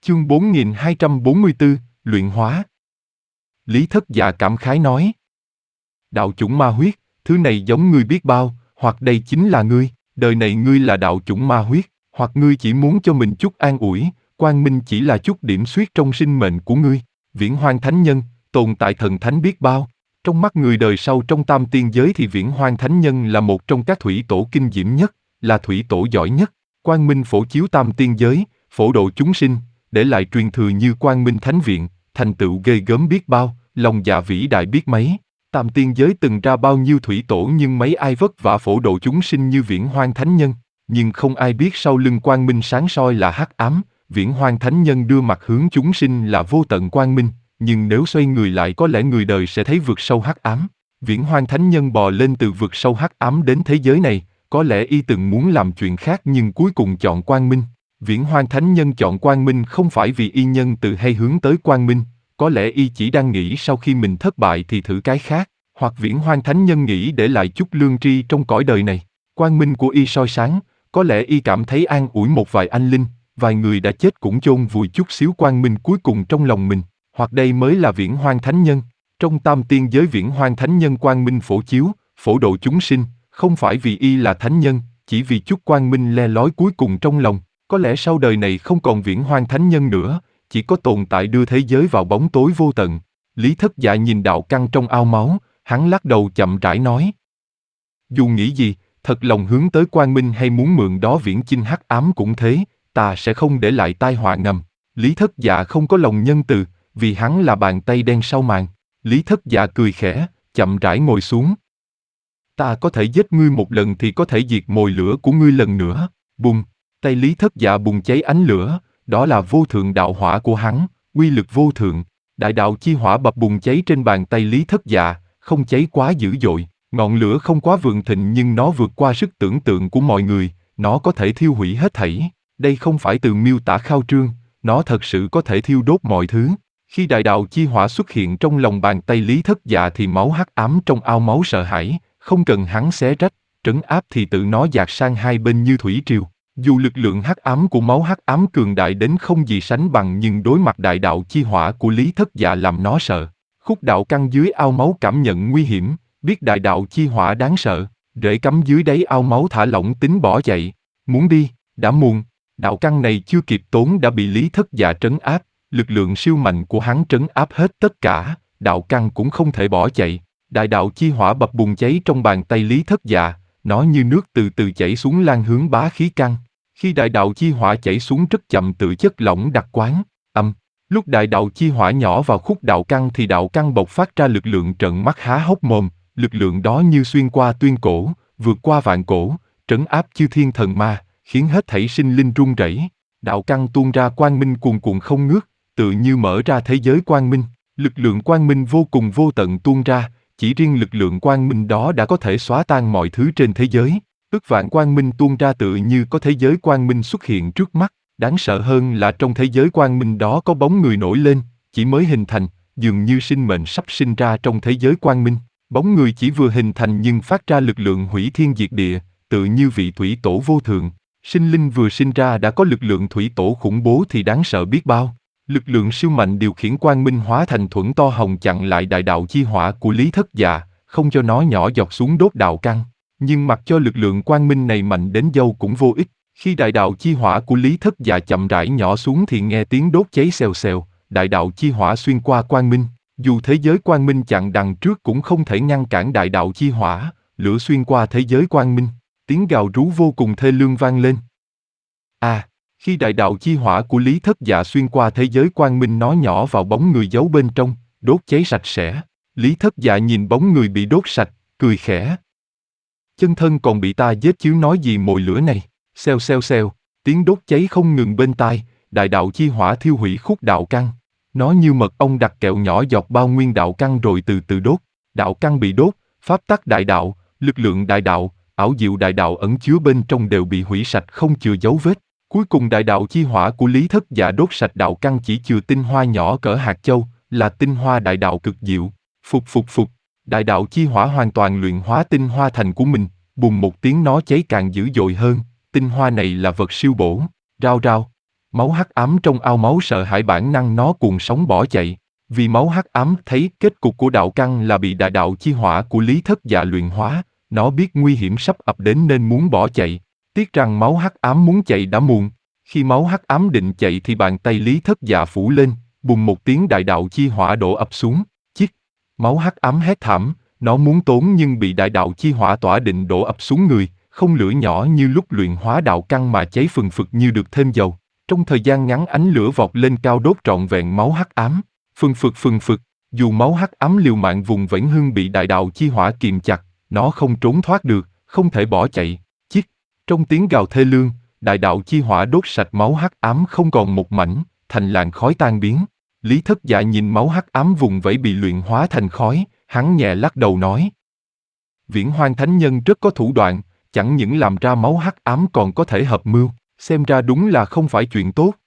Chương 4244, Luyện hóa. Lý Thất Dạ cảm khái nói. Đạo chủng ma huyết, thứ này giống ngươi biết bao, hoặc đây chính là ngươi, đời này ngươi là đạo chủng ma huyết, hoặc ngươi chỉ muốn cho mình chút an ủi, quang minh chỉ là chút điểm xuyết trong sinh mệnh của ngươi. Viễn Hoang Thánh Nhân, tồn tại thần thánh biết bao. Trong mắt người đời sau trong tam tiên giới thì Viễn Hoang Thánh Nhân là một trong các thủy tổ kinh diễm nhất, là thủy tổ giỏi nhất. Quang minh phổ chiếu tam tiên giới, phổ độ chúng sinh, để lại truyền thừa như Quang Minh Thánh Viện, thành tựu ghê gớm biết bao, lòng dạ vĩ đại biết mấy. Tam tiên giới từng ra bao nhiêu thủy tổ nhưng mấy ai vất vả phổ độ chúng sinh như Viễn Hoang Thánh Nhân, nhưng không ai biết sau lưng quang minh sáng soi là hắc ám. Viễn Hoang Thánh Nhân đưa mặt hướng chúng sinh là vô tận quang minh, nhưng nếu xoay người lại có lẽ người đời sẽ thấy vực sâu hắc ám. Viễn Hoang Thánh Nhân bò lên từ vực sâu hắc ám đến thế giới này, có lẽ y từng muốn làm chuyện khác nhưng cuối cùng chọn quang minh. Viễn Hoang Thánh Nhân chọn quang minh không phải vì y nhân từ hay hướng tới quang minh, có lẽ y chỉ đang nghĩ sau khi mình thất bại thì thử cái khác, hoặc Viễn Hoang Thánh Nhân nghĩ để lại chút lương tri trong cõi đời này. Quang minh của y soi sáng, có lẽ y cảm thấy an ủi một vài anh linh, vài người đã chết cũng chôn vùi chút xíu quang minh cuối cùng trong lòng mình, hoặc đây mới là Viễn Hoang Thánh Nhân. Trong tam tiên giới Viễn Hoang Thánh Nhân quang minh phổ chiếu, phổ độ chúng sinh, không phải vì y là thánh nhân, chỉ vì chút quang minh le lói cuối cùng trong lòng. Có lẽ sau đời này không còn Viễn Hoang Thánh Nhân nữa, chỉ có tồn tại đưa thế giới vào bóng tối vô tận. Lý Thất Dạ nhìn đạo căn trong ao máu, hắn lắc đầu chậm rãi nói. Dù nghĩ gì, thật lòng hướng tới quang minh hay muốn mượn đó viễn chinh hắc ám cũng thế, ta sẽ không để lại tai họa ngầm. Lý Thất Dạ không có lòng nhân từ, vì hắn là bàn tay đen sau màn. Lý Thất Dạ cười khẽ, chậm rãi ngồi xuống. Ta có thể giết ngươi một lần thì có thể diệt mồi lửa của ngươi lần nữa. Bùng, tay Lý Thất Dạ bùng cháy ánh lửa, đó là vô thượng đạo hỏa của hắn, uy lực vô thượng. Đại đạo chi hỏa bập bùng cháy trên bàn tay Lý Thất Dạ, không cháy quá dữ dội, ngọn lửa không quá vượng thịnh nhưng nó vượt qua sức tưởng tượng của mọi người, nó có thể thiêu hủy hết thảy. Đây không phải từ miêu tả khao trương, nó thật sự có thể thiêu đốt mọi thứ. Khi đại đạo chi hỏa xuất hiện trong lòng bàn tay Lý Thất Dạ thì máu hắc ám trong ao máu sợ hãi, không cần hắn xé rách, trấn áp thì tự nó dạt sang hai bên như thủy triều. Dù lực lượng hắc ám của máu hắc ám cường đại đến không gì sánh bằng nhưng đối mặt đại đạo chi hỏa của Lý Thất Dạ làm nó sợ. Khúc đạo căn dưới ao máu cảm nhận nguy hiểm, biết đại đạo chi hỏa đáng sợ, rễ cắm dưới đáy ao máu thả lỏng tính bỏ chạy. Muốn đi, đã muộn, đạo căn này chưa kịp tốn đã bị Lý Thất Dạ trấn áp, lực lượng siêu mạnh của hắn trấn áp hết tất cả, đạo căn cũng không thể bỏ chạy. Đại đạo chi hỏa bập bùng cháy trong bàn tay Lý Thất Dạ, nó như nước từ từ chảy xuống lan hướng bá khí căn. Khi đại đạo chi hỏa chảy xuống rất chậm tự chất lỏng đặc quán, lúc đại đạo chi hỏa nhỏ vào khúc đạo căn thì đạo căn bộc phát ra lực lượng trợn mắt há hốc mồm, lực lượng đó như xuyên qua tuyên cổ, vượt qua vạn cổ, trấn áp chư thiên thần ma, khiến hết thảy sinh linh run rẩy. Đạo căn tuôn ra quang minh cuồn cuộn không ngớt, tự như mở ra thế giới quang minh, lực lượng quang minh vô cùng vô tận tuôn ra, chỉ riêng lực lượng quang minh đó đã có thể xóa tan mọi thứ trên thế giới. Ức vạn quang minh tuôn ra tự như có thế giới quang minh xuất hiện trước mắt, đáng sợ hơn là trong thế giới quang minh đó có bóng người nổi lên, chỉ mới hình thành, dường như sinh mệnh sắp sinh ra trong thế giới quang minh. Bóng người chỉ vừa hình thành nhưng phát ra lực lượng hủy thiên diệt địa, tự như vị thủy tổ vô thượng. Sinh linh vừa sinh ra đã có lực lượng thủy tổ khủng bố thì đáng sợ biết bao. Lực lượng siêu mạnh điều khiển quang minh hóa thành thuẫn to hồng chặn lại đại đạo chi hỏa của Lý Thất Dạ, không cho nó nhỏ giọt xuống đốt đạo căn. Nhưng mặc cho lực lượng quang minh này mạnh đến đâu cũng vô ích. Khi đại đạo chi hỏa của Lý Thất Dạ chậm rãi nhỏ xuống thì nghe tiếng đốt cháy xèo xèo, đại đạo chi hỏa xuyên qua quang minh. Dù thế giới quang minh chặn đằng trước cũng không thể ngăn cản đại đạo chi hỏa, lửa xuyên qua thế giới quang minh. Tiếng gào rú vô cùng thê lương vang lên. Khi đại đạo chi hỏa của Lý Thất Dạ xuyên qua thế giới quang minh nó nhỏ vào bóng người giấu bên trong, đốt cháy sạch sẽ. Lý Thất Dạ nhìn bóng người bị đốt sạch, cười khẽ. Chân thân còn bị ta giết chứ nói gì mồi lửa này, xèo xèo xèo, tiếng đốt cháy không ngừng bên tai, đại đạo chi hỏa thiêu hủy khúc đạo căn. Nó như mật ong đặt kẹo nhỏ giọt bao nguyên đạo căn rồi từ từ đốt. Đạo căn bị đốt, pháp tắc đại đạo, lực lượng đại đạo, ảo diệu đại đạo ẩn chứa bên trong đều bị hủy sạch không chừa dấu vết. Cuối cùng đại đạo chi hỏa của Lý Thất Dạ đốt sạch đạo căn chỉ chừa tinh hoa nhỏ cỡ hạt châu, là tinh hoa đại đạo cực diệu. Phục phục phục, đại đạo chi hỏa hoàn toàn luyện hóa tinh hoa thành của mình, bùng một tiếng nó cháy càng dữ dội hơn, tinh hoa này là vật siêu bổ. Rao rao, Máu hắc ám trong ao máu sợ hãi bản năng nó cuồng sóng bỏ chạy. Vì máu hắc ám thấy kết cục của đạo căn là bị đại đạo chi hỏa của Lý Thất Dạ luyện hóa, nó biết nguy hiểm sắp ập đến nên muốn bỏ chạy. Tiếc rằng máu hắc ám muốn chạy đã muộn. Khi máu hắc ám định chạy thì bàn tay Lý Thất Dạ phủ lên, bùng một tiếng đại đạo chi hỏa đổ ập xuống. Chiếc máu hắc ám hét thảm, nó muốn trốn nhưng bị đại đạo chi hỏa tỏa định đổ ập xuống người, không lửa nhỏ như lúc luyện hóa đạo căn mà cháy phừng phực như được thêm dầu. Trong thời gian ngắn ánh lửa vọt lên cao đốt trọn vẹn máu hắc ám. Phừng phực, dù máu hắc ám liều mạng vùng vẫy hưng bị đại đạo chi hỏa kìm chặt, nó không trốn thoát được, không thể bỏ chạy. Chiếc trong tiếng gào thê lương, đại đạo chi hỏa đốt sạch máu hắc ám không còn một mảnh, thành làn khói tan biến. Lý Thất Dạ nhìn máu hắc ám vùng vẫy bị luyện hóa thành khói, hắn nhẹ lắc đầu nói: Viễn Hoang Thánh Nhân rất có thủ đoạn, chẳng những làm ra máu hắc ám còn có thể hợp mưu, xem ra đúng là không phải chuyện tốt.